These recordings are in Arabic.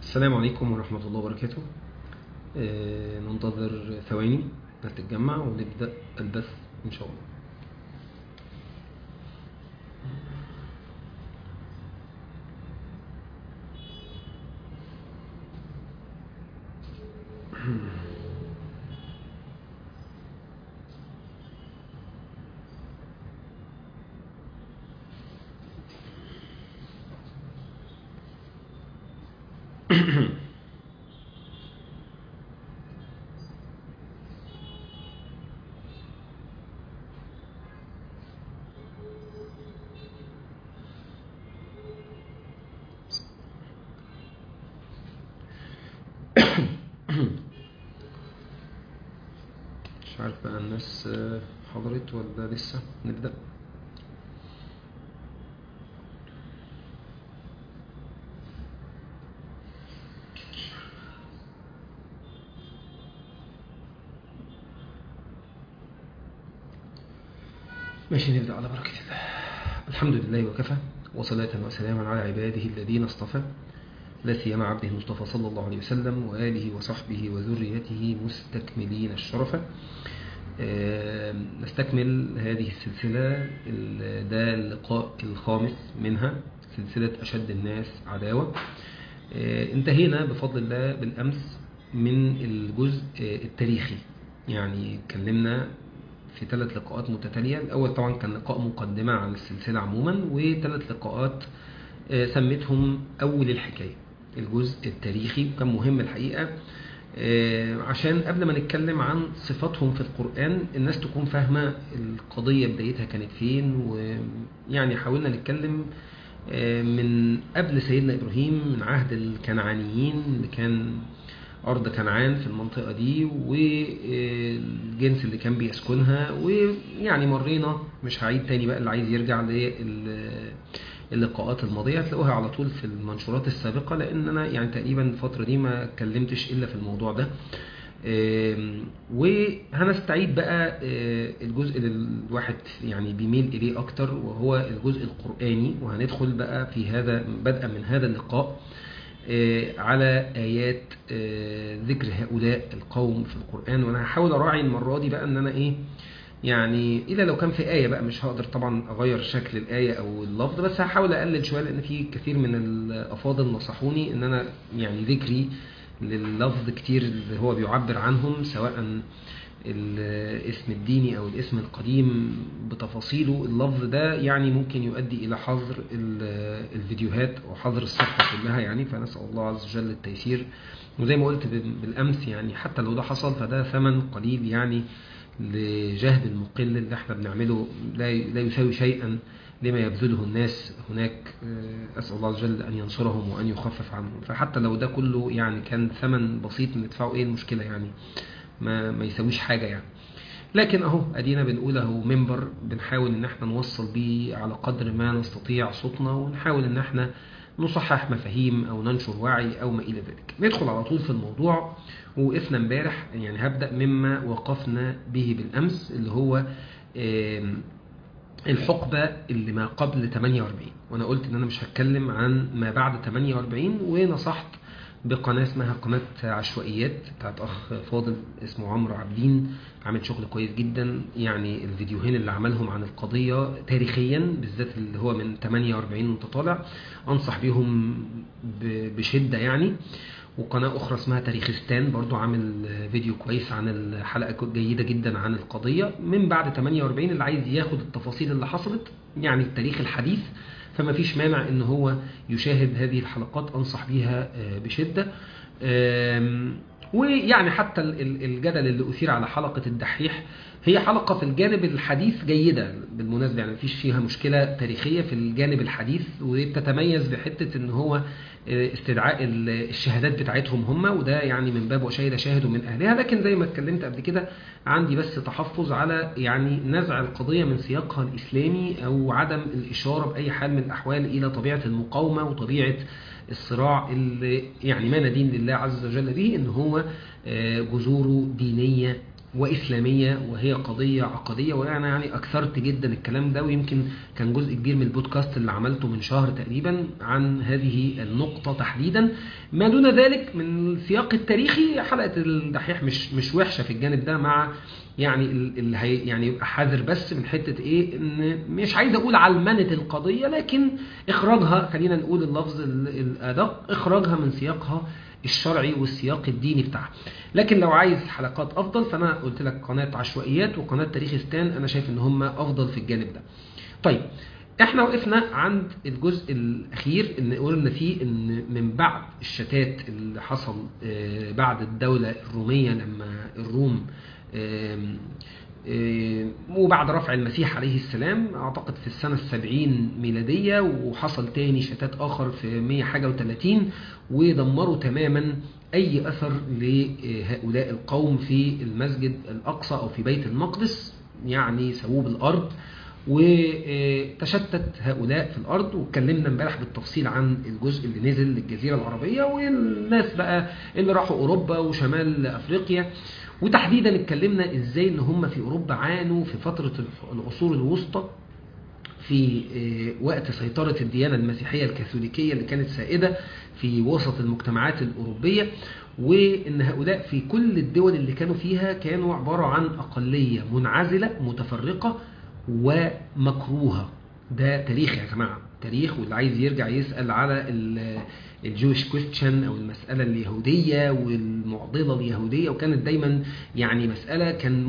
السلام عليكم ورحمة الله وبركاته. ننتظر ثواني هتتجمع ونبدأ البث إن شاء الله. مش عارف بقى الناس حضرت ولا لسه. نبدأ. ماشي، نبدأ على بركة الله. الحمد لله وكفى، وصلاة وسلاما على عباده الذين اصطفى، لا سيما عبده المصطفى صلى الله عليه وسلم وآله وصحبه وذريته مستكملين الشرف. نستكمل هذه السلسلة، ده اللقاء الخامس منها، سلسلة أشد الناس عداوة. انتهينا بفضل الله بالأمس من الجزء التاريخي، يعني اتكلمنا في 3 لقاءات متتالية. الأول طبعا كان لقاء مقدمة عن السلسلة عموما، و3 لقاءات سميتهم أول الحكاية، الجزء التاريخي. وكان مهم الحقيقة عشان قبل ما نتكلم عن صفاتهم في القرآن الناس تكون فاهمة القضية بدايتها كانت فين. ويعني حاولنا نتكلم من قبل سيدنا إبراهيم، من عهد الكنعانيين اللي كان أرض كنعان في المنطقة دي، والجنس اللي كان بيسكنها. ويعني مرينا، مش هعيد تاني بقى، اللي عايز يرجع اللقاءات الماضية هتلاقوها على طول في المنشورات السابقة، لأن أنا يعني تقريبا الفترة دي ما اتكلمتش إلا في الموضوع ده. وهنستعيد بقى الجزء اللي الواحد يعني بيميل إليه أكتر، وهو الجزء القرآني. وهندخل بقى في هذا بدءا من هذا اللقاء على آيات ذكر هؤلاء القوم في القرآن. وأنا هحاول أراعي المرة دي بقى أن أنا يعني إذا لو كان في آية بقى، مش هقدر طبعا أغير شكل الآية أو اللفظ، بس هحاول أقلل شوية، لأن في كثير من الأفاضل نصحوني أن أنا يعني ذكري لللفظ كتير اللي هو بيعبر عنهم، سواء الاسم الديني أو الاسم القديم بتفاصيله. اللفظ ده يعني ممكن يؤدي إلى حظر الفيديوهات وحظر الصفحة كلها يعني، فنسأل الله عز وجل التيسير. وزي ما قلت بالأمس، يعني حتى لو ده حصل فده ثمن قليل يعني لجهد المقل اللي احنا بنعمله، لا يساوي شيئا لما يبذله الناس هناك. أسأل الله عز وجل أن ينصرهم وأن يخفف عنهم. فحتى لو ده كله يعني كان ثمن بسيط ندفعه، ايه المشكلة يعني؟ ما يساويش حاجة يعني. لكن اهو ادينا بنقول اهو منبر بنحاول ان احنا نوصل بيه على قدر ما نستطيع صوتنا، ونحاول ان احنا نصحح مفاهيم او ننشر وعي او ما الى ذلك. ندخل على طول في الموضوع. وقفنا امبارح، يعني هبدأ مما وقفنا به بالامس، اللي هو الحقبة اللي ما قبل 48. وانا قلت ان انا مش هتكلم عن ما بعد 48، ونصحت بقناة اسمها قناة عشوائيات بتاعت أخ فاضل اسمه عمرو عابدين، عامل شغل كويس جدا. يعني الفيديوهين اللي عملهم عن القضية تاريخيا بالذات، اللي هو من 48 وانت طالع، أنصح بيهم بشدة يعني. وقناة أخرى اسمها تاريخستان برضو عامل فيديو كويس عن الحلقة جيدة جدا عن القضية من بعد 48. اللي عايز ياخد التفاصيل اللي حصلت يعني التاريخ الحديث، فما فيش مانع ان هو يشاهد هذه الحلقات، انصح بيها بشدة. ويعني حتى الجدل اللي أثير على حلقة الدحيح، هي حلقة في الجانب الحديث جيدة بالمناسبة، يعني مفيش فيها مشكلة تاريخية في الجانب الحديث، وتتميز بحتة ان هو استدعاء الشهادات بتاعتهم هم، وده يعني من باب وشهد شاهد من أهلها. لكن زي ما اتكلمت قبل كده، عندي بس تحفظ على يعني نزع القضية من سياقها الإسلامي، أو عدم الإشارة بأي حال من الأحوال إلى طبيعة المقاومة وطبيعة الصراع اللي يعني ما ندين لله عز وجل به، إن هو جذوره دينية وإسلامية، وهي قضية عقدية. وأنا يعني أكثرت جدا الكلام ده، ويمكن كان جزء كبير من البودكاست اللي عملته من شهر تقريبا عن هذه النقطة تحديدا. ما دون ذلك من السياق التاريخي حلقة الدحيح مش وحشة في الجانب ده، مع يعني يعني يبقى حذر بس من حتة إيه، إن مش عايز أقول علمنة القضية، لكن إخراجها، خلينا نقول اللفظ الأدق، إخراجها من سياقها الشرعي والسياق الديني بتاعها. لكن لو عايز حلقات افضل، فانا قلت لك قناه عشوائيات وقناه تاريخستان، انا شايف ان هم افضل في الجانب ده. طيب احنا وقفنا عند الجزء الاخير اللي قلنا فيه ان من بعد الشتات اللي حصل بعد الدوله الروميه، لما الروم وبعد رفع المسيح عليه السلام، اعتقد في السنة 70 ميلادية، وحصل تاني شتات اخر في 130 ودمروا تماما اي اثر لهؤلاء القوم في المسجد الاقصى او في بيت المقدس، يعني سووه بالارض وتشتت هؤلاء في الارض. واتكلمنا امبارح بالتفصيل عن الجزء اللي نزل للجزيرة العربية، والناس بقى اللي راحوا اوروبا وشمال افريقيا، وتحديدا اتكلمنا ازاي ان هم في اوروبا عانوا في فترة العصور الوسطى في وقت سيطرة الديانة المسيحية الكاثوليكية اللي كانت سائدة في وسط المجتمعات الأوروبية، وإن هؤلاء في كل الدول اللي كانوا فيها كانوا عبارة عن أقلية منعزلة متفرقة ومكروهة. ده تاريخ يا جماعة، تاريخ، واللي عايز يرجع يسأل على الجويش كويستشن أو المسألة اليهودية والمعضلة اليهودية، وكانت دايما يعني مسألة كان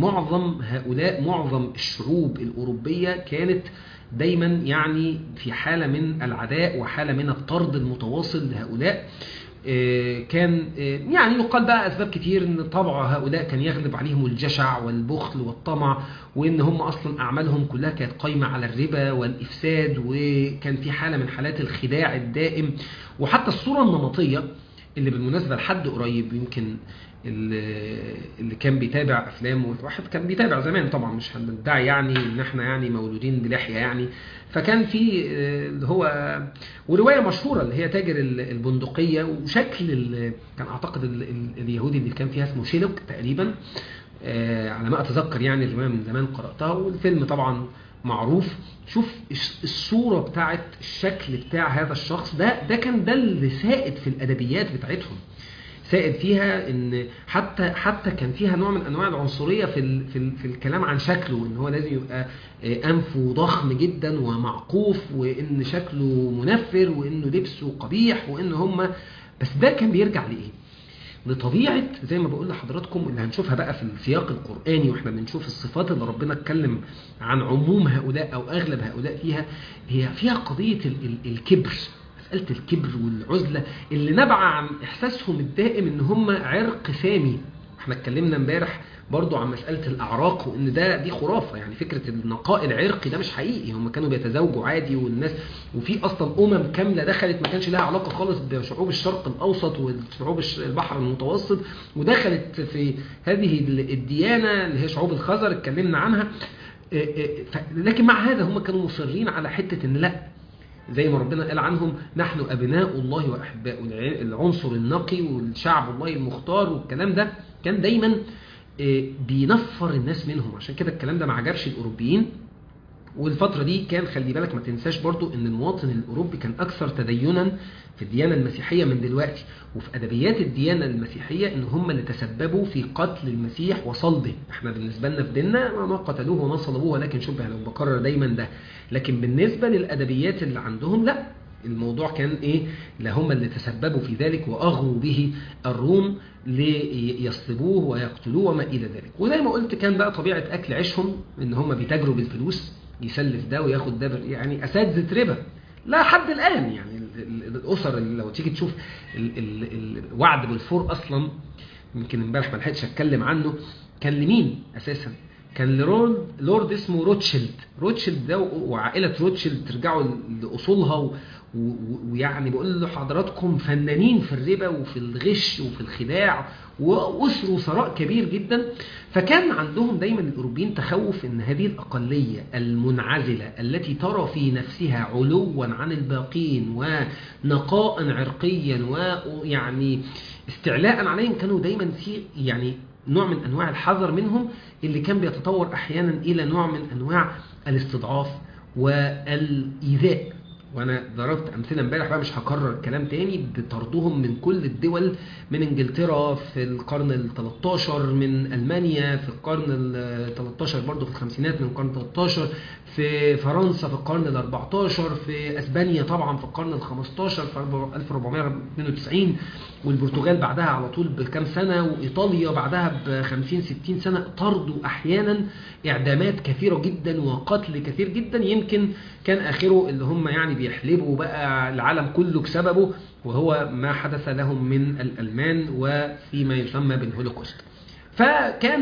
معظم الشعوب الأوروبية كانت دايما يعني في حالة من العداء وحالة من الطرد المتواصل لهؤلاء. كان يعني يقال بقى أسباب كتير، ان طبع هؤلاء كان يغلب عليهم الجشع والبخل والطمع، وان هم أصلا أعمالهم كلها كانت قايمة على الربا والإفساد، وكان في حالة من حالات الخداع الدائم. وحتى الصورة النمطية اللي بالمناسبة لحد قريب، يمكن اللي كان بيتابع أفلام، والواحد كان بيتابع زمان طبعا، مش هندعي يعني ان احنا يعني مولودين بلحية يعني، فكان في اللي هو ورواية مشهورة اللي هي تاجر البندقية، وشكل كان اعتقد اليهودي اللي كان فيها اسمه شيلوك تقريبا على ما اتذكر، يعني الرواية من زمان قرأتها، والفيلم طبعا معروف. شوف الصورة بتاعت الشكل بتاع هذا الشخص ده كان ده اللي سائد في الأدبيات بتاعتهم، سائد فيها ان حتى كان فيها نوع من انواع العنصريه في الكلام عن شكله، ان هو لازم يبقى انفه ضخم جدا ومعقوف، وان شكله منفر، وانه لبسه قبيح، وان هم بس ده كان بيرجع لايه؟ لطبيعه زي ما بقول لحضراتكم اللي هنشوفها بقى في السياق القراني، واحنا بنشوف الصفات اللي ربنا اتكلم عن عموم هؤلاء او اغلب هؤلاء فيها، هي فيها قضيه الكبر، مسألة الكبر والعزلة اللي نبع عن إحساسهم الدائم إن هم عرق سامي. احنا اتكلمنا امبارح برضو عن مسألة الأعراق، وإن دي خرافة، يعني فكرة النقاء العرقي ده مش حقيقي، هم كانوا بيتزوجوا عادي، والناس وفي أصلا كاملة دخلت ما كانش لها علاقة خالص بشعوب الشرق الأوسط وشعوب البحر المتوسط، ودخلت في هذه الديانة اللي هي شعوب الخزر اتكلمنا عنها. لكن مع هذا هم كانوا مصرين على حتة إن لا، زي ما ربنا قال عنهم نحن أبناء الله وأحباء، العنصر النقي والشعب الله المختار، والكلام ده كان دايما بينفر الناس منهم. عشان كده الكلام ده ما عجبش الأوروبيين. والفترة دي كان خلي بالك ما تنساش برضو ان المواطن الأوروبي كان أكثر تدينا في الديانة المسيحية من دلوقتي، وفي أدبيات الديانة المسيحية ان هم اللي تسببوا في قتل المسيح وصلبه. احنا بالنسبة لنا في ديننا ما قتلوه وما صلبوه، ولكن شبه، لو بكرر دايما ده. لكن بالنسبة للأدبيات اللي عندهم لا، الموضوع كان ايه؟ لا، هم اللي تسببوا في ذلك واغروا به الروم ليصلبوه ويقتلوه وما الى ذلك. وزي ما قلت كان بقى طبيعة اكل عيشهم ان هم بيتاجروا بالفلوس، يسلف ده وياخد ده، يعني اساتذة ربا لا حد الان. يعني الاسر اللي لو تيجي تشوف الوعد بالفور اصلا، يمكن امبارح ما لحقتش اتكلم عنه، كان لمين اساسا؟ كان لورد اسمه روتشيلد ده وعائلة روتشيلد، ترجعوا لأصولها، ويعني بقول لحضراتكم فنانين في الربا وفي الغش وفي الخداع، وأسروا ثراء كبير جدا. فكان عندهم دايما الأوروبيين تخوف ان هذه الأقلية المنعزلة التي ترى في نفسها علوا عن الباقين ونقاء عرقيا ويعني استعلاء عليهم، كانوا دايما في يعني نوع من أنواع الحذر منهم اللي كان بيتطور أحيانا إلى نوع من أنواع الاستضعاف والإيذاء. وأنا ضربت أمثلة امبارح بقى، مش هكرر الكلام تاني، بطردهم من كل الدول، من إنجلترا في القرن ال 13، من ألمانيا في القرن ال 13 برضه في الخمسينات من القرن 13، في فرنسا في القرن ال 14، في أسبانيا طبعا في القرن ال 15 في 1492، والبرتغال بعدها على طول بكام سنة، وإيطاليا بعدها ب50-60 سنة. طردوا أحيانا، إعدامات كثيرة جدا وقتل كثير جدا، يمكن كان آخره اللي هم يعني بيحلبوا بقى العالم كله بسببه، وهو ما حدث لهم من الألمان وفيما يسمى بالهولوكوست. فكان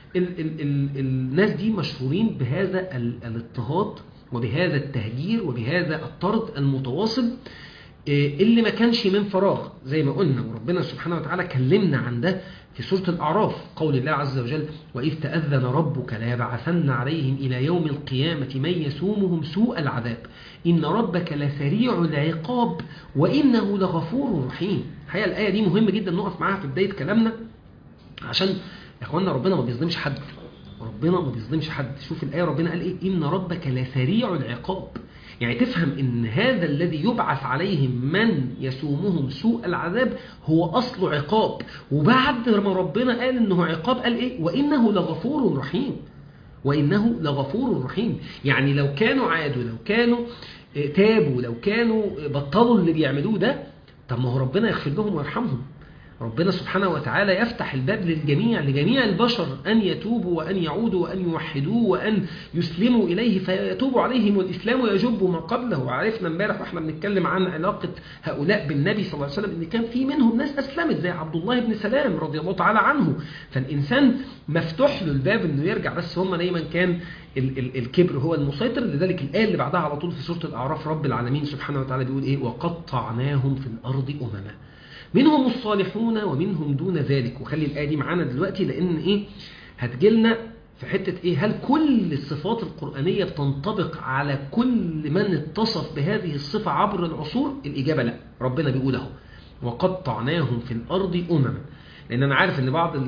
الناس دي مشهورين بهذا الاضطهاد وبهذا التهجير وبهذا الطرد المتواصل اللي ما كانش من فراغ زي ما قلنا. وربنا سبحانه وتعالى كلمنا عن ده في سورة الأعراف، قول الله عز وجل: وإذ تأذن ربك ليبعثن عليهم إلى يوم القيامة من يسومهم سوء العذاب إن ربك لسريع العقاب وإنه لغفور رحيم. الحقيقة الآية دي مهمة جدا نقف معاها في بداية كلامنا، عشان يا اخوانا ربنا ما بيظلمش حد، ربنا ما بيظلمش حد. شوف الآية ربنا قال إيه: إن ربك لسريع العقاب. يعني تفهم إن هذا الذي يبعث عليهم من يسومهم سوء العذاب هو أصل عقاب، وبعد ما ربنا قال إنه عقاب قال إيه: وإنه لغفور رحيم. وإنه لغفور رحيم. يعني لو كانوا عادوا، لو كانوا تابوا، لو كانوا بطلوا اللي بيعملوه ده، طب ما هو ربنا يغفر لهم ويرحمهم. ربنا سبحانه وتعالى يفتح الباب للجميع، لجميع البشر، أن يتوبوا وأن يعودوا وأن يوحدوه وأن يسلموا إليه فيتوب عليهم، والإسلام يجب ما قبله. وعرفنا امبارح واحنا بنتكلم عن علاقة هؤلاء بالنبي صلى الله عليه وسلم إن كان في منهم ناس أسلمت زي عبد الله بن سلام رضي الله تعالى عنه. فالإنسان مفتوح له الباب إنه يرجع، بس هم دايما كان الكبر هو المسيطر. لذلك الآية اللي بعدها على طول في سورة الأعراف رب العالمين سبحانه وتعالى بيقول إيه: وقطعناهم في الأرض أمما منهم الصالحون ومنهم دون ذلك. وخلي الآية دي معانا دلوقتي، لأن إيه هتجيلنا في حتة إيه: هل كل الصفات القرآنية بتنطبق على كل من اتصف بهذه الصفة عبر العصور؟ الإجابة لا. ربنا بيقول اهو: وقطعناهم في الأرض أمما. لأن أنا عارف أن بعض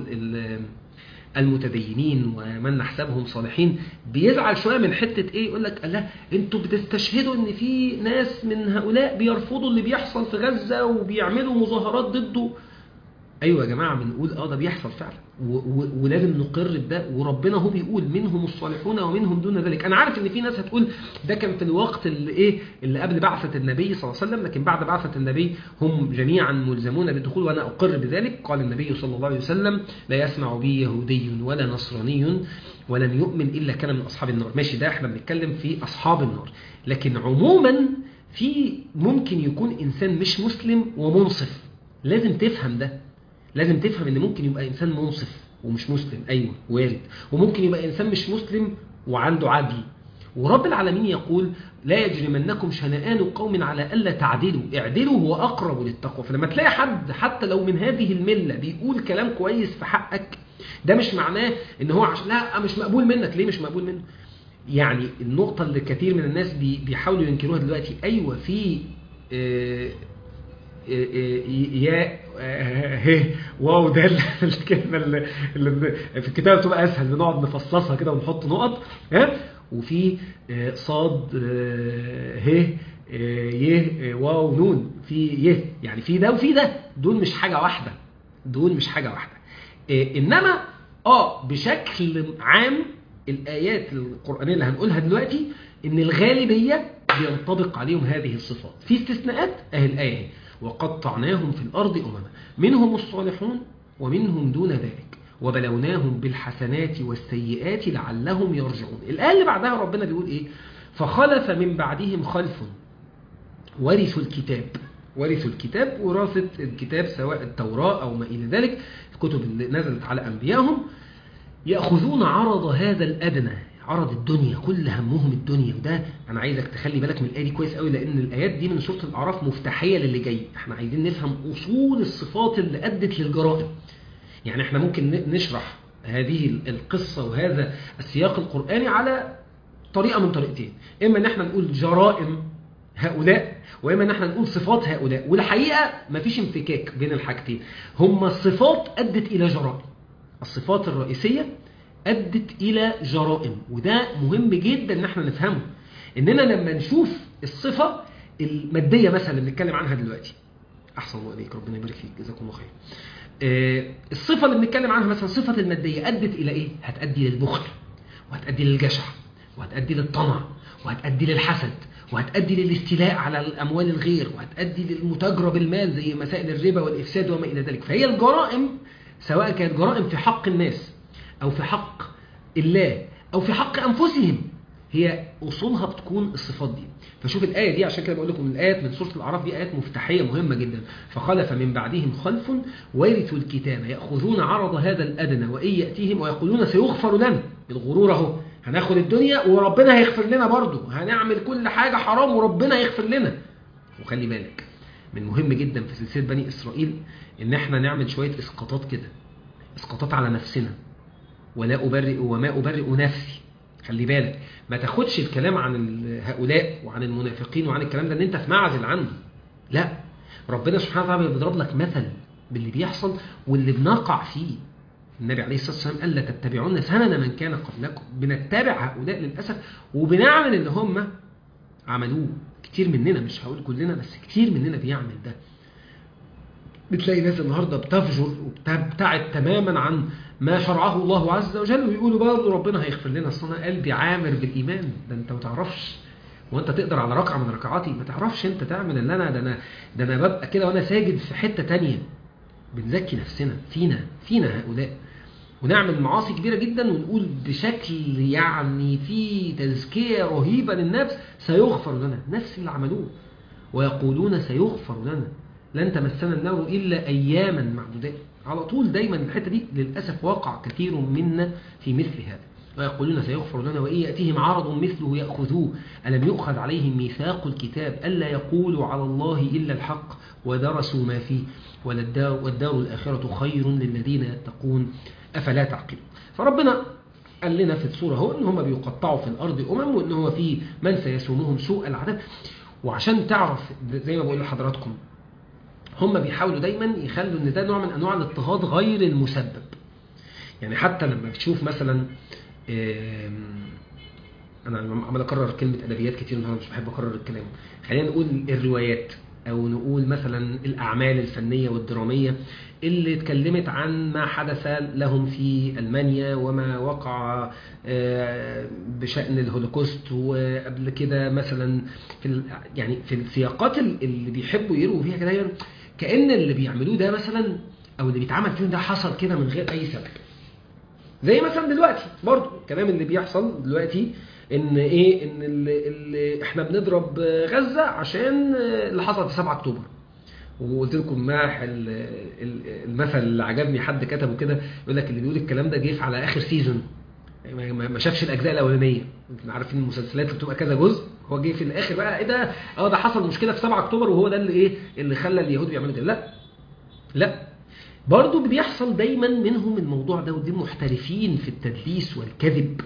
المتدينين ومن نحسبهم صالحين بيزعل شوية من حتة ايه، يقول لك: الله انتوا بتستشهدوا ان في ناس من هؤلاء بيرفضوا اللي بيحصل في غزة وبيعملوا مظاهرات ضده. ايوه يا جماعة، بنقول ده بيحصل فعلا، ولازم نقر بده. وربنا هو بيقول: منهم الصالحون ومنهم دون ذلك. انا عارف ان في ناس هتقول ده كان في الوقت اللي قبل بعثة النبي صلى الله عليه وسلم، لكن بعد بعثة النبي هم جميعا ملزمون بالدخول، وانا اقر بذلك. قال النبي صلى الله عليه وسلم: لا يسمع بي يهودي ولا نصراني ولن يؤمن الا كان من اصحاب النار. ماشي، ده احنا بنتكلم في اصحاب النار، لكن عموما في ممكن يكون انسان مش مسلم ومنصف. لازم تفهم ده، لازم تفهم ان ممكن يبقى انسان منصف ومش مسلم، ايوه وارد. وممكن يبقى انسان مش مسلم وعنده عدل. ورب العالمين يقول: لا يجرمنكم شنآن قوم على الا تعدلوا اعدلوا هو اقرب للتقوى. فلما تلاقي حد حتى لو من هذه المله بيقول كلام كويس في حقك، ده مش معناه ان هو عشان لا مش مقبول منك. ليه مش مقبول منه؟ يعني النقطه اللي كثير من الناس بيحاولوا ينكروها دلوقتي، ايوه في يا واو، ده الكلمة اللي في الكتاب بتبقى أسهل، بنقعد نفصصها كده ونحط نقط. وفي صاد يه واو نون، في يه، يعني في ده وفي ده، دول مش حاجة واحدة، دول مش حاجة واحدة. إنما بشكل عام الآيات القرآنية اللي هنقولها دلوقتي إن الغالبية بينطبق عليهم هذه الصفات. في استثناءات، الآية وقطعناهم في الأرض أمما منهم الصالحون ومنهم دون ذلك وبلوناهم بالحسنات والسيئات لعلهم يرجعون. الآية اللي بعدها ربنا بيقول إيه: فخلف من بعدهم خلف ورثوا الكتاب. ورثوا الكتاب، وراثة الكتاب سواء التوراة أو ما إلى ذلك، الكتب اللي نزلت على أنبيائهم، يأخذون عرض هذا الأدنى، عرض الدنيا، كل همهم الدنيا. وده أنا عايزك تخلي بالك من الآية دي كويس قوي، لأن الآيات دي من سورة الأعراف مفتاحية للي جاي. احنا عايزين نفهم أصول الصفات اللي أدت للجرائم. يعني احنا ممكن نشرح هذه القصة وهذا السياق القرآني على طريقة من طريقتين: إما ان احنا نقول جرائم هؤلاء، وإما ان احنا نقول صفات هؤلاء. والحقيقة مفيش انفكاك بين الحاجتين، هم الصفات أدت إلى جرائم. الصفات الرئيسية أدت إلى جرائم. وده مهم جدا إن احنا نفهمه، إننا لما نشوف الصفة المادية مثلا اللي بنتكلم عنها دلوقتي، أحسن الله إليك، ربنا يبارك فيك، جزاكم الله خير. الصفة اللي بنتكلم عنها مثلا صفة المادية أدت إلى إيه؟ هتأدي للبخل، وهتأدي للجشع، وهتأدي للطمع، وهتأدي للحسد، وهتأدي للاستيلاء على الأموال الغير، وهتأدي للمتاجرة بالمال زي مسائل الربا والإفساد وما إلى ذلك. فهي الجرائم سواء كانت جرائم في حق الناس أو في حق الله أو في حق أنفسهم، هي أصولها بتكون الصفات دي. فشوف الآية دي، عشان كده بقول لكم الآيات من سورة الأعراف دي آيات مفتاحية مهمة جدا. فخلف من بعدهم خلف ورثوا الكتاب يأخذون عرض هذا الأدنى وإن يأتيهم ويقولون سيغفر لنا. الغرور اهو، هناخد الدنيا وربنا هيغفر لنا برضه، هنعمل كل حاجة حرام وربنا هيغفر لنا. وخلي بالك من مهم جدا في سلسلة بني إسرائيل إن احنا نعمل شوية إسقاطات كده، إسقاطات على نفسنا. ولا أبرئ وما أبرئ نفسي. خلي بالك ما تاخدش الكلام عن هؤلاء وعن المنافقين وعن الكلام ده ان انت في معزل عنه. لا، ربنا سبحانه وتعالى بيضرب لك مثل باللي بيحصل واللي بنقع فيه. النبي عليه الصلاة والسلام قال لا تتبعون سنن من كان قبلكم. بنتبع هؤلاء للأسف وبنعمل اللي هم عملوه. كتير مننا، مش هقول كلنا بس كتير مننا بيعمل ده. بتلاقي ناس النهاردة بتفجر وبتبتعد تماما عن ما شرعه الله عز وجل، ويقولوا برضه ربنا هيغفر لنا. اصل انا قلبي عامر بالإيمان. ده انت ما تعرفش، وانت تقدر على ركعة من ركعاتي ما تعرفش انت تعمل اللي انا ده انا ببقى كده وانا ساجد في حتة تانية. بنزكي نفسنا فينا هؤلاء، ونعمل معاصي كبيرة جدا ونقول بشكل يعني في تزكية رهيبة للنفس سيغفر لنا. نفس اللي عملوه، ويقولون سيغفر لنا لن تمسنا النار إلا أياما معدودات. على طول دايما الحتة دي للأسف واقع كثير منا في مثل هذا. ويقولون سيغفر لنا وإن يأتيهم عرض مثله يأخذوه ألم يؤخذ عليهم ميثاق الكتاب ألا يقولوا على الله إلا الحق ودرسوا ما فيه والدار الآخرة خير للذين يتقون أفلا تعقلون. فربنا قال لنا في السورة هو إن هم بيقطعوا في الأرض وإن هو في من سيسومهم سوء العذاب. وعشان تعرف زي ما بقول لحضراتكم، هم بيحاولوا دايما يخلوا ان ده نوع من انواع الاضطهاد غير المسبب. يعني حتى لما بتشوف مثلا انا عمال اكرر كلمه ادبيات كتير النهارده، مش بحب اكرر الكلام. خلينا نقول الروايات او نقول مثلا الاعمال الفنيه والدراميه اللي اتكلمت عن ما حدث لهم في ألمانيا وما وقع بشأن الهولوكوست، وقبل كده مثلا يعني في السياقات اللي بيحبوا يروا فيها كده كأن اللي بيعملوه ده مثلا او اللي بيتعمل فيهم ده حصل كده من غير اي سبب. زي مثلا دلوقتي برضو الكلام اللي بيحصل دلوقتي ان ايه، ان اللي احنا بنضرب غزة عشان اللي حصل في 7 اكتوبر. وقلت لكم المثل اللي عجبني، حد كتبه كده يقول لك اللي بيقول الكلام ده جه على اخر سيزون، ما شافش الاجزاء الاولانيه. احنا عارفين المسلسلات اللي بتبقى كذا جزء، هو جه في الاخر بقى ايه ده، ده حصل مشكله في 7 اكتوبر وهو ده اللي ايه اللي خلى اليهود بيعملوا كده. لا برضو بيحصل دايما منهم الموضوع ده، ودي محترفين في التدليس والكذب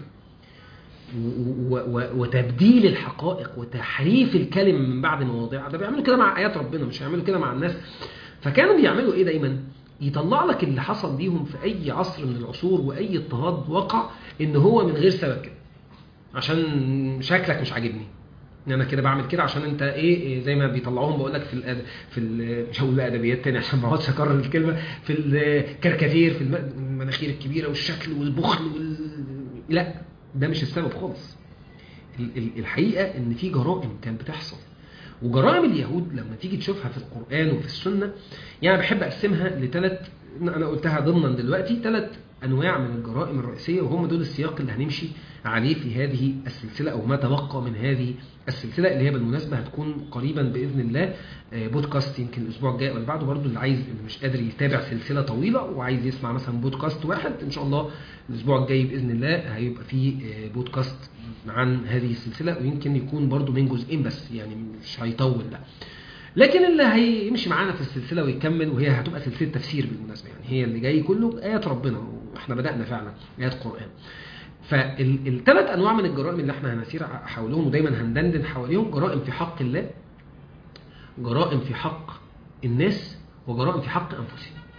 وتبديل الحقائق وتحريف الكلمة من بعد مواضيعها. ده بيعملوا كده مع آيات ربنا، مش هيعملوا كده مع الناس. فكانوا بيعملوا ايه دايما، يطلع لك اللي حصل ليهم في اي عصر من العصور واي اضطهاد وقع ان هو من غير سبب كده، عشان شكلك مش عاجبني ان انا كده بعمل كده، عشان انت ايه زي ما بيطلعوهم بقول لك في مش هقول بقى ادبيات تاني عشان ما اقعدش اكرر الكلمه، في الكاريكاتير، في المناخير الكبيره والشكل والبخل لا، ده مش السبب خالص. الحقيقه ان في جرائم كانت بتحصل، وجرائم اليهود لما تيجي تشوفها في القرآن وفي السنة، يعني بحب أقسمها لثلاث، أنا قلتها ضمنا دلوقتي، 3 أنواع من الجرائم الرئيسية، وهم دول السياق اللي هنمشي عليه في هذه السلسلة أو ما تبقى من هذه السلسلة، اللي هي بالمناسبة هتكون قريبا بإذن الله بودكاست، يمكن الأسبوع الجاي ولا بعده. برضو اللي مش قادر يتابع سلسلة طويلة وعايز يسمع مثلا بودكاست واحد، إن شاء الله الأسبوع الجاي بإذن الله هيبقى فيه بودكاست عن هذه السلسلة، ويمكن يكون برضو من جزئين بس، يعني مش هيطول لا. لكن اللي هيمشي معانا في السلسلة ويكمل، وهي هتبقى سلسلة تفسير بالمناسبة، يعني هي اللي جاي كله آيات ربنا، واحنا بدأنا فعلا آيات قرآن. فال3 أنواع من الجرائم اللي احنا هنسير حولهم ودايما هندندن حواليهم: جرائم في حق الله، جرائم في حق الناس، وجرائم في حق أنفسهم.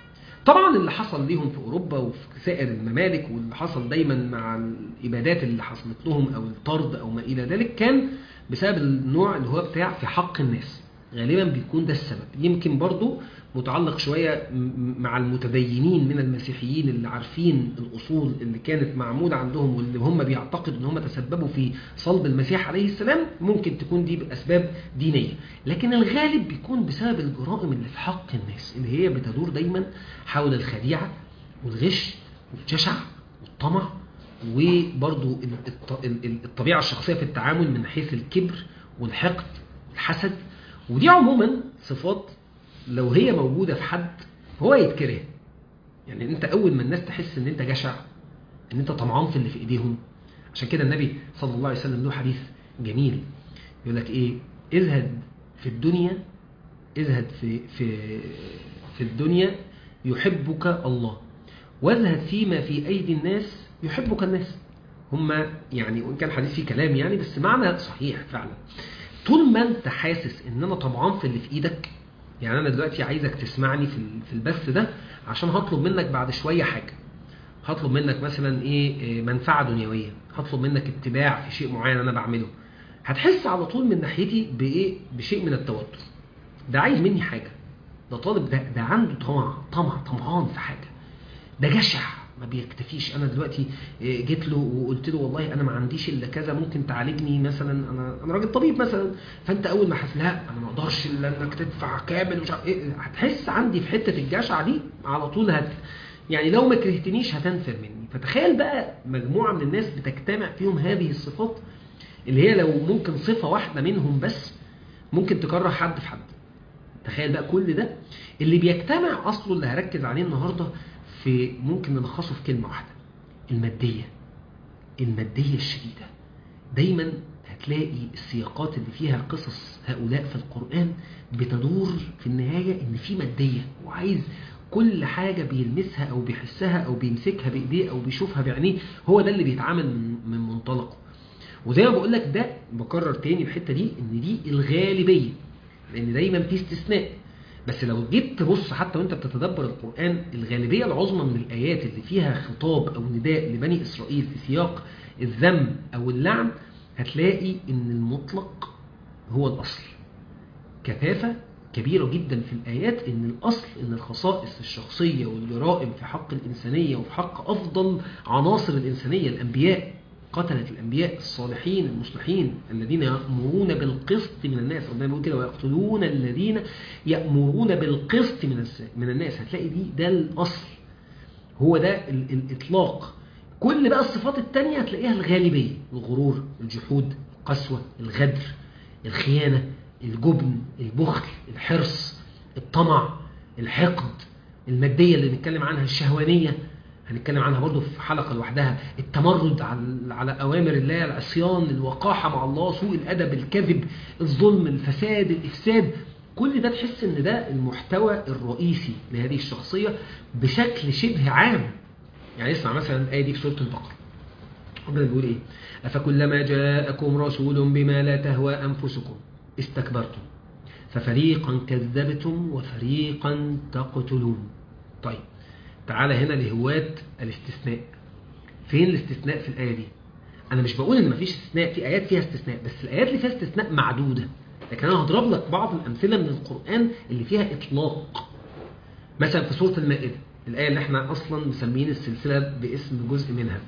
طبعا اللي حصل ليهم في أوروبا وفي سائر الممالك، واللي حصل دايما مع الإبادات اللي حصلت لهم أو الطرد أو ما إلى ذلك، كان بسبب النوع اللي هو بتاع في حق الناس. غالبا بيكون ده السبب. يمكن برضو متعلق شوية مع المتدينين من المسيحيين اللي عارفين الأصول اللي كانت معمودة عندهم، واللي هم بيعتقدوا ان هم تسببوا في صلب المسيح عليه السلام. ممكن تكون دي بأسباب دينية، لكن الغالب بيكون بسبب الجرائم اللي في حق الناس، اللي هي بتدور دايما حول الخديعة والغش والجشع والطمع، وبرضو الطبيعة الشخصية في التعامل من حيث الكبر والحقد والحسد. ودي عموما صفات لو هي موجودة في حد هو يتكره. يعني انت اول ما الناس تحس ان انت جشع، ان انت طمعان في اللي في ايديهم. عشان كده النبي صلى الله عليه وسلم له حديث جميل يقول لك ايه: ازهد في الدنيا، ازهد في الدنيا يحبك الله، وازهد فيما في ايدي الناس يحبك الناس. هما يعني وان كان الحديث فيه كلام يعني، بس معنى صحيح فعلا. طول ما انت حاسس ان انا طمعان في اللي في ايدك، يعني انا دلوقتي عايزك تسمعني في البث ده عشان هطلب منك بعد شوية حاجة. هطلب منك مثلا ايه، منفعة دنيوية، هطلب منك اتباع في شيء معين انا بعمله. هتحس على طول من ناحيتي بايه، بشيء من التوتر. ده عايز مني حاجة، ده طالب، ده عنده طمعان في حاجة، ده جشع ما بيكتفيش. انا دلوقتي جيت له وقلت له والله انا ما عنديش الا كذا، ممكن تعالجني مثلا، انا راجل طبيب مثلا. فانت اول ما حس لا انا ما اقدرش الا انك تدفع كامل ومش عارف ايه، هتحس عندي في حته الجشع دي على طول يعني لو ما كرهتنيش هتنفر مني. فتخيل بقى مجموعه من الناس بتجتمع فيهم هذه الصفات، اللي هي لو ممكن صفه واحده منهم بس ممكن تكره حد في حد. تخيل بقى كل ده اللي بيجتمع اصله، اللي هركز عليه النهارده في ممكن نلخصه في كلمة واحدة: المادية الشديدة. دايما هتلاقي السياقات اللي فيها قصص هؤلاء في القرآن بتدور في النهاية ان في مادية، وعايز كل حاجة بيلمسها او بيحسها او بيمسكها بايديه او بيشوفها بعينيه هو ده اللي بيتعامل من منطلقه. وزي ما بقول لك، ده بكرر تاني الحتة دي، ان دي الغالبية، لان دايما في استثناء. بس لو جيت تبص حتى وانت بتتدبر القرآن، الغالبية العظمى من الآيات اللي فيها خطاب أو نداء لبني إسرائيل في سياق الذم أو اللعن، هتلاقي إن المطلق هو الأصل. كثافة كبيرة جدا في الآيات إن الأصل إن الخصائص الشخصية والجرائم في حق الإنسانية وفي حق أفضل عناصر الإنسانية، الأنبياء، قتلة الأنبياء الصالحين المصلحين الذين يأمرون بالقسط من الناس. ربنا بيقول كده: ويقتلون الذين يأمرون بالقسط من الناس. هتلاقي ده الأصل، هو ده الإطلاق. كل بقى الصفات التانية هتلاقيها الغالبية: الغرور، الجحود، القسوة، الغدر، الخيانة، الجبن، البخل، الحرص، الطمع، الحقد. المادية اللي بنتكلم عنها، الشهوانية هنتكلم عنها برضو في حلقة لوحدها، التمرد على أوامر الله، العصيان، الوقاحة مع الله، سوء الأدب، الكذب، الظلم، الفساد، الإفساد. كل ده تحس ان ده المحتوى الرئيسي لهذه الشخصية بشكل شبه عام. يعني اسمع مثلا الآية دي في سورة البقرة، ربنا بيقول ايه: أفكلما جاءكم رسول بما لا تهوى أنفسكم استكبرتم ففريقا كذبتم وفريقا تقتلون. طيب تعالى هنا لهواة الاستثناء. فين الاستثناء في الآية دي؟ أنا مش بقول إن مفيش استثناء، في آيات فيها استثناء، بس الآيات اللي فيها استثناء معدودة. لكن أنا هضرب لك بعض الأمثلة من القرآن اللي فيها إطلاق. مثلا في سورة المائدة، الآية اللي احنا أصلا مسمين السلسلة باسم جزء منها: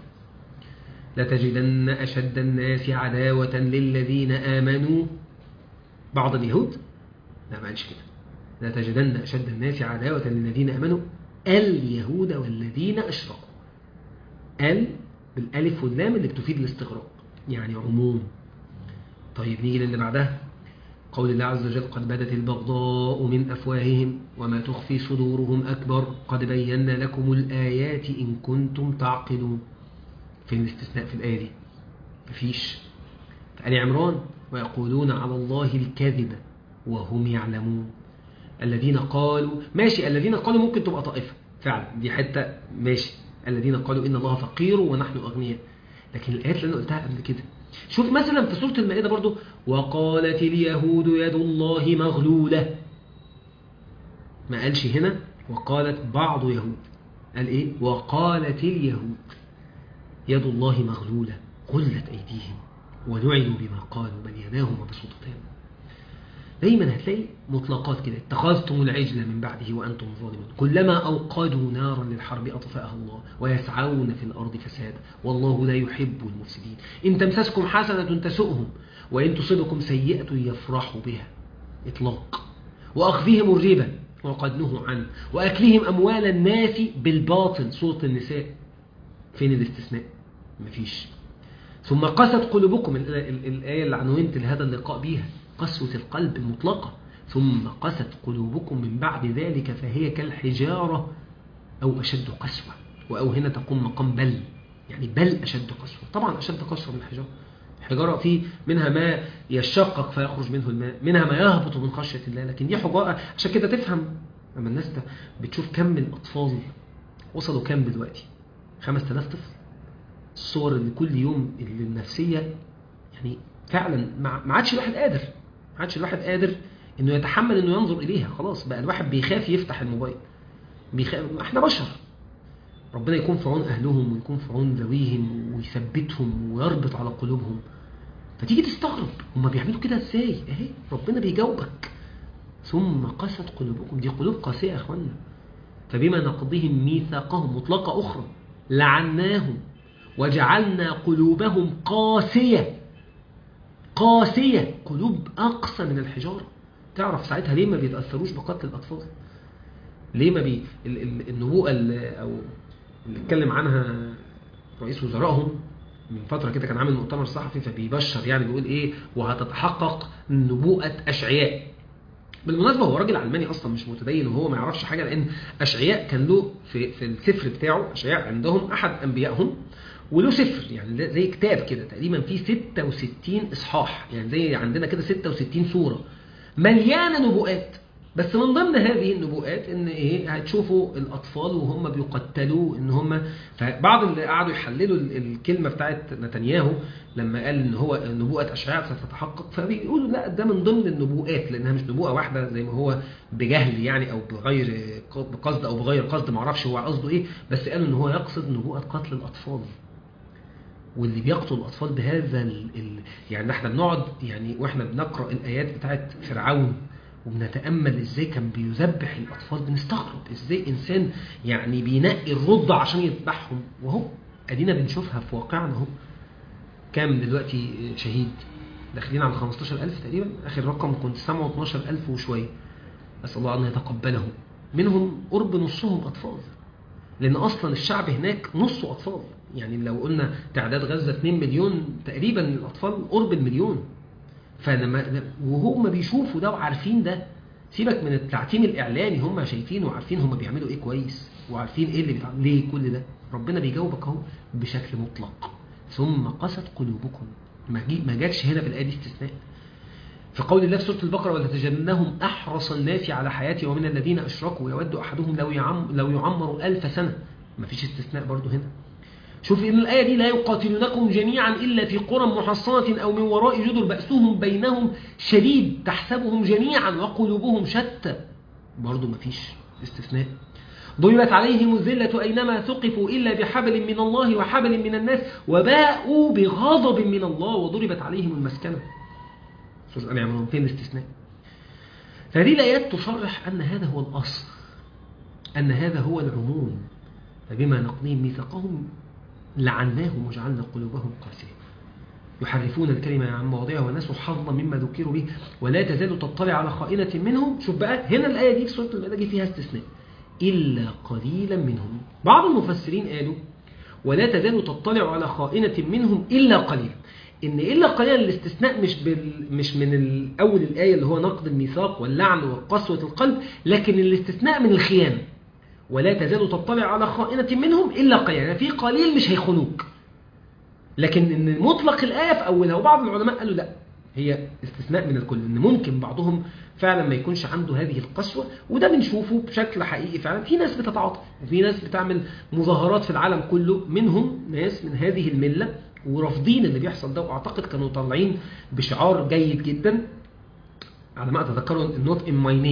لتجدن أشد الناس عداوة للذين آمنوا بعض اليهود. لا، ما قالش كده. لتجدن أشد الناس عداوة للذين آمنوا اليهود والذين أشركوا. بالألف واللام اللي بتفيد الاستغراق، يعني عموم. طيب نيجي للي بعدها، قول الله عز وجل: قد بدت البغضاء من أفواههم وما تخفي صدورهم أكبر قد بينا لكم الآيات إن كنتم تعقلون. فين الاستثناء في الآية دي؟ مفيش. في آل عمران: ويقولون على الله الكذب وهم يعلمون. الذين قالوا، ماشي، الذين قالوا ممكن تبقى طائفة فعلا، دي حتة ماشي. الذين قالوا إن الله فقير ونحن أغنياء. لكن الآيات اللي أنا قلتها قبل كده، شوف مثلا في سورة المائدة برضو: وقالت اليهود يد الله مغلولة. ما قالش هنا وقالت بعض يهود، قال إيه؟ وقالت اليهود يد الله مغلولة غلت أيديهم ولعنوا بما قالوا بل يداه مبسوطتان. دايما هتلاقي مطلقات كده، اتخذتم العجل من بعده وأنتم ظالمون، كلما أوقدوا نارا للحرب أطفأها الله ويسعون في الأرض فسادا والله لا يحب المفسدين. إن تمسسكم حسنة تسؤهم وإن تصبكم سيئة يفرحوا بها، إطلاق. وأخذهم الربا وقد نهوا عنه وأكلهم أموال الناس بالباطل، سورة النساء. فين الاستثناء؟ مفيش. ثم قست قلوبكم، الآية اللي عنونت لهذا اللقاء بيها، قسوة القلب المطلقة. ثم قست قلوبكم من بعد ذلك فهي كالحجارة أو أشد قسوة. وأو هنا تقوم مقام بل، يعني بل أشد قسوة. طبعا أشد قسوة من الحجارة. الحجارة فيه منها ما يشقق فيخرج منه الماء، منها ما يهبط من خشية الله، لكن دي حجارة. عشان كده تفهم لما الناس بتشوف كم من الأطفال وصلوا كم دلوقتي، 5000 طفل. الصور اللي كل يوم اللي النفسية يعني فعلا ما عادش الواحد قادر انه يتحمل انه ينظر اليها. خلاص بقى الواحد بيخاف يفتح الموبايل، احنا بشر. ربنا يكون في عون اهلهم ويكون في عون ذويهم ويثبتهم ويربط على قلوبهم. فتيجي تستغرب هم بيعملوا كده ازاي؟ اهي ربنا بيجاوبك. ثم قست قلوبكم، دي قلوب قاسية يا اخوانا. فبما نقضهم ميثاقهم، مطلقة اخرى، لعناهم وجعلنا قلوبهم قاسية، قلوب أقسى من الحجارة. تعرف ساعتها ليه ما بيتأثروش بقتل الأطفال؟ ليه ما النبوءة أو اللي اتكلم عنها رئيس وزرائهم من فترة كده، كان عامل مؤتمر صحفي فبيبشر، يعني بيقول إيه؟ وهتتحقق نبوءة أشعياء. بالمناسبة هو راجل علماني أصلا مش متدين، وهو ما يعرفش حاجة، لأن أشعياء كان له في السفر بتاعه، أشعياء عندهم أحد أنبيائهم وله سفر يعني زي كتاب كده تقريبا فيه 66 إصحاح، يعني زي عندنا كده 66 سورة مليانة نبوءات. بس من ضمن هذه النبوءات ان ايه؟ هتشوفوا الاطفال وهم بيقتلوا، ان هم فبعض اللي قعدوا يحللوا الكلمة بتاعت نتنياهو لما قال ان هو نبوءة اشعياء ستتحقق، فبيقولوا لا ده من ضمن النبوءات، لانها مش نبوءة واحدة زي ما هو بجهل يعني، او بغير بقصد او بغير قصد، معرفش هو قصده ايه، بس قالوا ان هو يقصد نبوءة قتل الاطفال. واللي بيقتل الأطفال بهذا يعني احنا بنقعد يعني واحنا بنقرأ الآيات بتاعت فرعون وبنتأمل ازاي كان بيذبح الأطفال، بنستغرب ازاي إنسان يعني بينقي الرضع عشان يذبحهم. وهو أدينا بنشوفها في واقعنا اهو. كام دلوقتي شهيد؟ داخلين على 15,000 تقريبا، آخر رقم كنت سامعه 12,000 وشوية. أسأل الله أن يتقبلهم. منهم قرب نصهم أطفال، لأن أصلا الشعب هناك نصه أطفال. يعني لو قلنا تعداد غزة 2 مليون تقريبا، الأطفال قرب المليون. وهم بيشوفوا ده وعارفين ده، سيبك من التعتيم الإعلاني، هم شايفين وعارفين هم بيعملوا إيه كويس، وعارفين إيه اللي بيتعمل ليه كل ده. ربنا بيجاوبك اهو بشكل مطلق. ثم قست قلوبكم، ما جاتش هنا في الآية دي استثناء. في قول الله في سورة البقرة ولتجدنهم أحرص الناس على حياتي ومن الذين أشركوا يود أحدهم لو يعمر 1000 سنة. ما فيش استثناء برضو هنا. شوف إن الآية دي لا يقاتلونكم جميعا إلا في قرى محصنة أو من وراء جدر بأسهم بينهم شديد تحسبهم جميعا وقلوبهم شتى. برضو ما فيش استثناء. ضربت عليهم الذلة أينما ثقفوا إلا بحبل من الله وحبل من الناس وباءوا بغضب من الله وضربت عليهم المسكنة. سورة آل عمران. فين الاستثناء؟ فهذه الآيات تصرح أن هذا هو الأصل، أن هذا هو العموم. فبما نقضيهم ميثاقهم لعناهم وجعلنا قلوبهم قاسية يحرفون الكلمة عن مواضعه ونسوا حظا مما ذكروا به ولا تزال تطلع على خائنة منهم. شوف بقى هنا الآية دي في سورة المائدة فيها استثناء، إلا قليلا منهم. بعض المفسرين قالوا ولا تزال تطلع على خائنة منهم إلا قليلا، إن إلا قليلا الاستثناء مش من الأول الآية اللي هو نقض الميثاق واللعن وقسوة القلب، لكن الاستثناء من الخيانة. ولا تزال تطلع على خائنة منهم إلا قليلا، يعني في قليل مش هيخونوك، لكن إن مطلق الآية في أولها. وبعض العلماء قالوا لا، هي استثناء من الكل، إن ممكن بعضهم فعلا ما يكونش عنده هذه القسوة، وده بنشوفه بشكل حقيقي فعلا. في ناس بتتعاطف وفي ناس بتعمل مظاهرات في العالم كله، منهم ناس من هذه الملة ورافضين اللي بيحصل ده. وأعتقد كانوا طالعين بشعار جيد جدا على ما أتذكره، not in my name،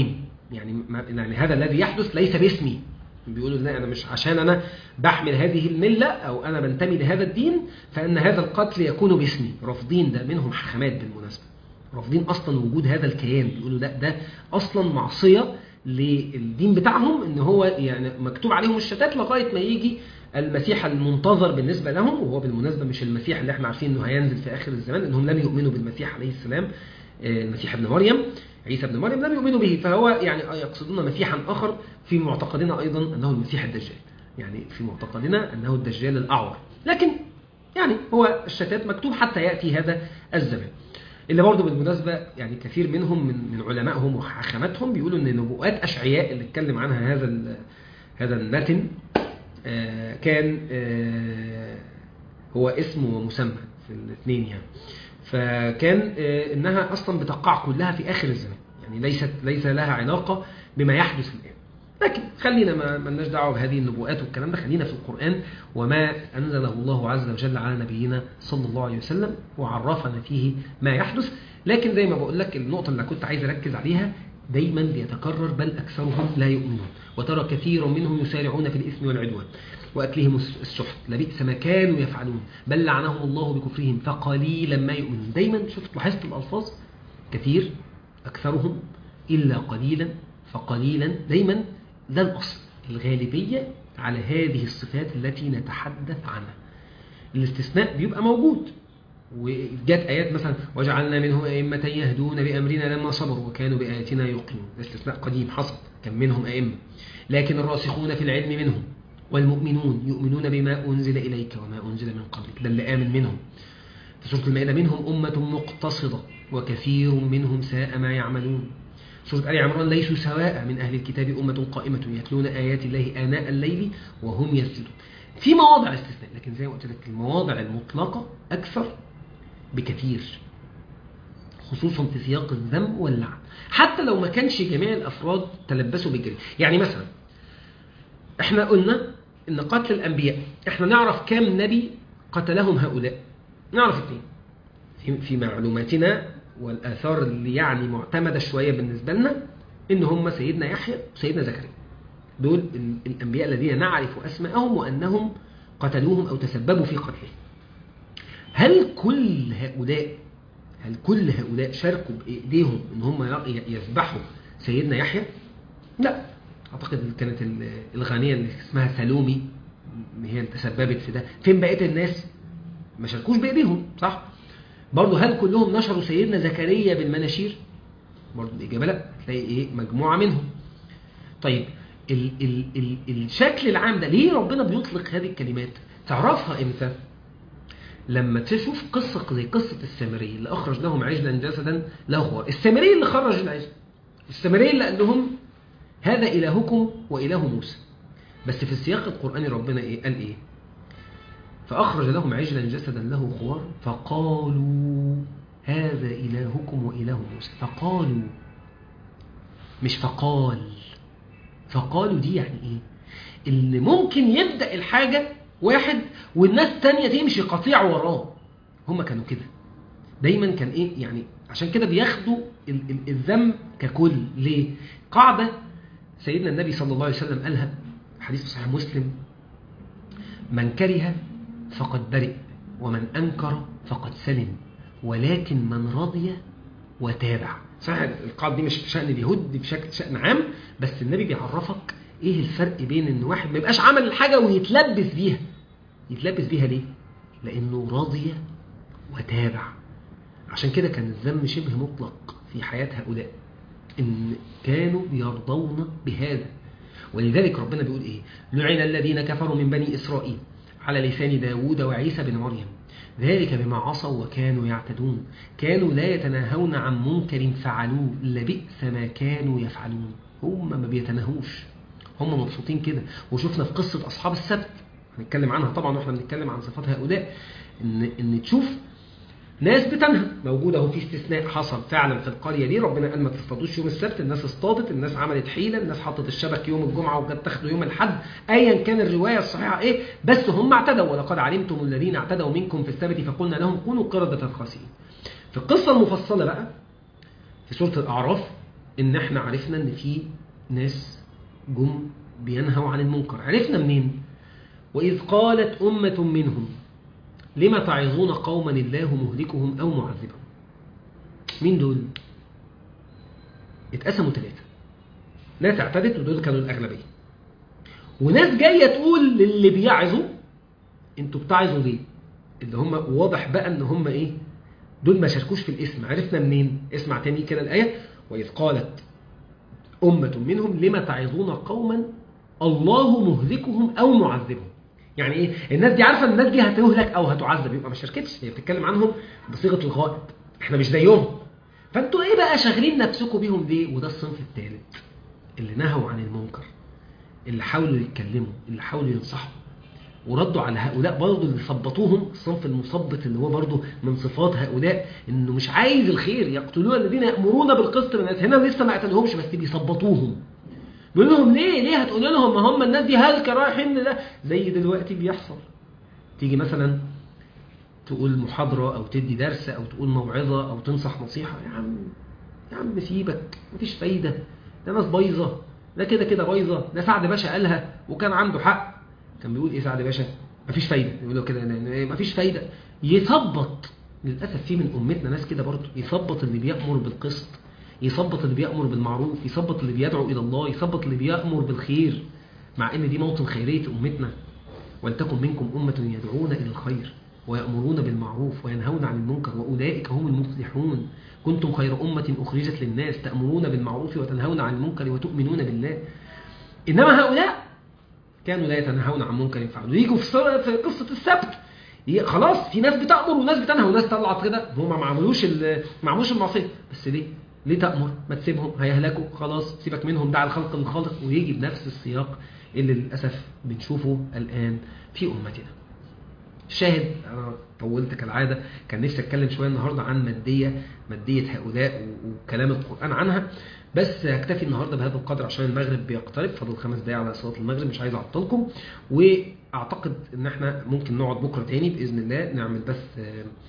يعني هذا الذي يحدث ليس باسمي. بيقولوا لا، أنا مش عشان أنا بحمل هذه الملة أو أنا بنتمي لهذا الدين فإن هذا القتل يكون باسمي. رافضين ده، منهم حكمات بالمناسبة، رافضين أصلا وجود هذا الكيان. بيقولوا ده أصلا معصية للدين بتاعهم، إن هو يعني مكتوب عليهم الشتات لغاية ما يجي المسيح المنتظر بالنسبة لهم. وهو بالمناسبة مش المسيح اللي احنا عارفين إنه هينزل في آخر الزمان، إنهم لم يؤمنوا بالمسيح عليه السلام، المسيح ابن مريم، عيسى ابن مريم، لم يؤمنوا به. فهو يعني يقصدون مسيحا آخر في معتقدنا أيضا أنه المسيح الدجال، يعني في معتقدنا أنه الدجال الأعور. لكن يعني هو الشتات مكتوب حتى يأتي هذا الزمان، اللي برضه بالمناسبة يعني كثير منهم من علمائهم وحكماتهم بيقولوا أن نبوءات أشعياء اللي اتكلم عنها هذا المتن كان هو اسم ومسمى في الاثنين يعني. فكان إنها أصلا بتقع كلها في آخر الزمان، يعني ليس لها علاقة بما يحدث الآن. لكن خلينا ما لناش دعوه بهذه النبوءات والكلام ده، خلينا في القرآن وما أنزله الله عز وجل على نبينا صلى الله عليه وسلم وعرفنا فيه ما يحدث. لكن زي ما بقول لك، النقطة اللي كنت عايز أركز عليها دايما بيتكرر، بل أكثرهم لا يؤمنون، وترى كثير منهم يسارعون في الإثم والعدوان وأكلهم السحت، لبئس ما كانوا يفعلون، بل لعنهم الله بكفرهم فقليلا ما يؤمنون. دايما شفت لاحظت الألفاظ كثير، أكثرهم، إلا قليلا، فقليلا. دايما ده الأصل، الغالبية على هذه الصفات التي نتحدث عنها. الاستثناء بيبقى موجود، وجات آيات مثلا وجعلنا منهم أئمة يهدون بأمرنا لما صبروا وكانوا بآياتنا يوقنون. الاستثناء قديم حصل، كان منهم أئمة. لكن الراسخون في العلم منهم والمؤمنون يؤمنون بما أنزل إليك وما أنزل من قبلك، ده اللي آمن منهم. في سورة المائدة منهم أمة مقتصدة وكثير منهم ساء ما يعملون. سورة آل عمران ليسوا سواء من أهل الكتاب أمة قائمة يتلون آيات الله آناء الليل وهم يسجدون. في مواضع استثناء، لكن زي ما قلت لك المواضع المطلقة أكثر بكثير، خصوصا في سياق الذم واللعن، حتى لو ما كانش جميع الأفراد تلبسوا بالجريمة. يعني مثلا احنا قلنا إن قتل الأنبياء، احنا نعرف كام نبي قتلهم هؤلاء، نعرف 2 في معلوماتنا والآثار اللي يعني معتمدة شوية بالنسبة لنا، إن هم سيدنا يحيى وسيدنا زكريا. دول الأنبياء الذين نعرف أسماءهم وأنهم قتلوهم أو تسببوا في قتلهم. هل كل هؤلاء شاركوا بإيديهم إن هم يذبحوا سيدنا يحيى؟ لا، أعتقد كانت الغانية اللي اسمها سالومي هي اللي تسببت في ده. فين بقية الناس؟ ما شاركوش بإيديهم، صح؟ برضو هل كلهم نشروا سيدنا زكريا بالمناشير؟ برضو الإجابة لا، تلاقي مجموعة منهم. طيب الشكل العام ده ليه ربنا بيطلق هذه الكلمات؟ تعرفها إمتى؟ لما تشوف قصة زي قصة السامري اللي أخرج لهم عجلا جسدا له خوار. السامري اللي خرج العجل، السامري اللي قال لهم هذا إلهكم وإله موسى. بس في السياق القرآني ربنا قال إيه؟ فأخرج لهم عجلا جسدا له خوار فقالوا هذا إلهكم وإله موسى. فقالوا، مش فقالوا دي يعني إيه؟ اللي ممكن يبدأ الحاجة واحد والناس تانية تمشي قطيع وراه. هم كانوا كده دايما، كان إيه يعني؟ عشان كده بياخدوا الذم ككل. ليه؟ قاعدة سيدنا النبي صلى الله عليه وسلم قالها، حديث صحيح مسلم: من كره فقد برئ ومن أنكر فقد سلم ولكن من رضي وتابع. صحيح القاعدة دي مش بشأن اليهود، دي بشكل شأن عام، بس النبي بيعرفك ايه الفرق بين ان واحد ما يبقاش عمل الحاجة ويتلبس بيها. يتلبس بيها ليه؟ لأنه رضي وتابع. عشان كده كان الذم شبه مطلق في حياة هؤلاء، إن كانوا يرضون بهذا. ولذلك ربنا بيقول إيه؟ لعن الذين كفروا من بني إسرائيل على لسان داود وعيسى بن مريم ذلك بما عصوا وكانوا يعتدون كانوا لا يتناهون عن منكر فعلوه لبئس ما كانوا يفعلون. هم ما بيتناهوش، هم مبسوطين كده. وشفنا في قصة أصحاب السبت، هنتكلم عنها طبعا واحنا بنتكلم عن صفات هؤلاء، إن تشوف ناس بتنهى موجودة. هو في استثناء حصل فعلا في القرية دي، ربنا قال ما تصطادوش يوم السبت، الناس اصطادت، الناس عملت حيلة، الناس حطت الشبك يوم الجمعة وجت تاخده يوم الحد، ايا كان الرواية الصحيحة ايه، بس هم اعتدوا. ولقد علمتم الذين اعتدوا منكم في السبت فقلنا لهم كونوا قردة خاسئين. في القصة المفصلة بقى في سورة الأعراف ان احنا عرفنا ان في ناس جم بينهوا عن المنكر. عرفنا منين؟ وإذ قالت أمة منهم لما تعظون قوما الله مهلكهم أو معذبهم. مين دول؟ اتقسموا 3. ناس اعتدت ودول كانوا الأغلبية، وناس جاية تقول للي بيعظوا انتوا بتعظوا ليه؟ اللي هم واضح بقى ان هم ايه؟ دول ما شاركوش في الاسم. عرفنا منين؟ اسمع تاني كده الآية. وإذ قالت أمة منهم لما تعظون قوما الله مهلكهم أو معذبهم. يعني ايه؟ الناس دي عارفة ان الناس دي هتهلك او هتعذب، يبقى ما شاركتش. هي بتتكلم عنهم بصيغة الغائب، احنا مش زيهم. فانتوا ايه بقى شاغلين نفسكم بيهم ليه؟ وده الصنف الثالث اللي نهوا عن المنكر، اللي حاولوا يتكلموا، اللي حاولوا ينصحوا وردوا على هؤلاء برضه اللي ثبطوهم. الصنف المثبط اللي هو برضه من صفات هؤلاء انه مش عايز الخير. يقتلون الذين يأمرون بالقسط من الناس. هنا لسه ما قتلهمش بس بيثبطوهم. بيقول لهم ليه هتقول لهم ما هم الناس دي هلكة رايحين ده؟ زي دلوقتي بيحصل، تيجي مثلا تقول محاضرة او تدي درس او تقول موعظة او تنصح نصيحة. يا عم سيبك، مفيش فايدة، ده ناس بايظة، ده كده كده بايظة، ده سعد باشا قالها وكان عنده حق. كان بيقول ايه سعد باشا؟ مفيش فايدة. يقولوا كده مفيش فايدة. يثبط. للأسف في من أمتنا ناس كده برضه، يثبط اللي بيأمر بالقسط، يثبط اللي بيأمر بالمعروف، يثبط اللي بيدعو إلى الله، يثبط اللي بيأمر بالخير، مع ان دي موطن خيرية أمتنا. ولتكن منكم أمة يدعون إلى الخير ويأمرون بالمعروف وينهون عن المنكر وأولئك هم المفلحون. كنتم خير أمة أخرجت للناس تأمرون بالمعروف وتنهون عن المنكر وتؤمنون بالله. إنما هؤلاء كانوا لا يتنهون عن منكر يفعلوا. يجوا في قصة السبت، خلاص في ناس بتأمر وناس بتنهى وناس طلعت كده هم ما عملوش المعصية. بس ليه تأمر؟ ما تسيبهم هيهلكوا، خلاص سيبك منهم، دع الخلق للخالق. ويجي بنفس السياق اللي للأسف بنشوفه الآن في أمتنا. الشاهد، أنا طولت كالعادة، كان نفسي أتكلم شوية النهاردة عن مادية هؤلاء وكلام القرآن عنها، بس هكتفي النهاردة بهذا القدر عشان المغرب بيقترب، فاضل 5 دقايق على صلاة المغرب، مش عايز أعطلكم. وأعتقد إن احنا ممكن نقعد بكرة تاني بإذن الله نعمل بث،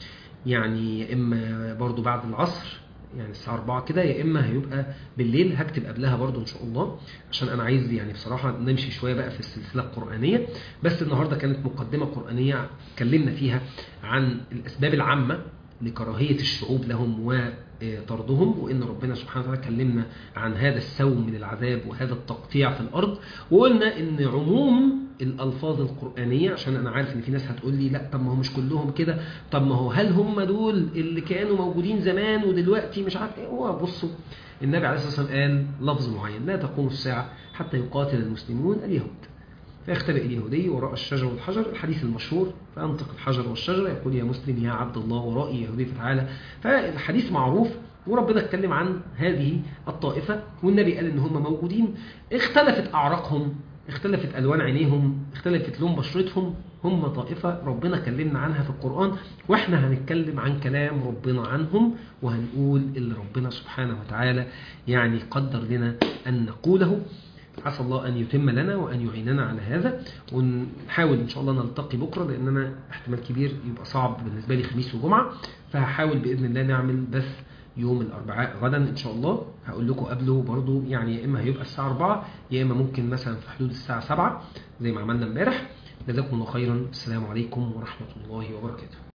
يعني يا إما برضو بعد العصر يعني الساعة 4 كده، يا إما هيبقى بالليل. هكتب قبلها برضو إن شاء الله، عشان أنا عايز يعني بصراحة نمشي شوية بقى في السلسلة القرآنية. بس النهاردة كانت مقدمة قرآنية اتكلمنا فيها عن الأسباب العامة لكراهية الشعوب لهم وطردهم، وإن ربنا سبحانه وتعالى كلمنا عن هذا السوم من العذاب وهذا التقطيع في الأرض. وقلنا إن عموم الألفاظ القرآنية، عشان أنا عارف إن في ناس هتقول لي لا طب ما هو مش كلهم كده، طب ما هو هل هم دول اللي كانوا موجودين زمان ودلوقتي مش عارف إيه؟ هو بصوا، النبي عليه الصلاة والسلام قال لفظ معين: لا تقوم الساعة حتى يقاتل المسلمون اليهود فيختبئ اليهودي وراء الشجر والحجر. الحديث المشهور: فأنطق الحجر والشجر يقول يا مسلم يا عبد الله ورائي يهودي فتعالى. فالحديث معروف، وربنا اتكلم عن هذه الطائفة، والنبي قال إن هم موجودين. اختلفت أعراقهم، اختلفت ألوان عينيهم، اختلفت لون بشرتهم، هم طائفة ربنا كلمنا عنها في القرآن، واحنا هنتكلم عن كلام ربنا عنهم، وهنقول اللي ربنا سبحانه وتعالى يعني قدر لنا أن نقوله. عسى الله أن يتم لنا وأن يعيننا على هذا. ونحاول إن شاء الله نلتقي بكرة، لأن أنا احتمال كبير يبقى صعب بالنسبة لي خميس وجمعة، فهحاول بإذن الله نعمل بث يوم الأربعاء غدا إن شاء الله. هقول لكم قبله برضو، يعني يا إما هيبقى الساعة 4 يا إما ممكن مثلا في حدود الساعة 7 زي ما عملنا امبارح. جزاكم الله خيرا. السلام عليكم ورحمة الله وبركاته.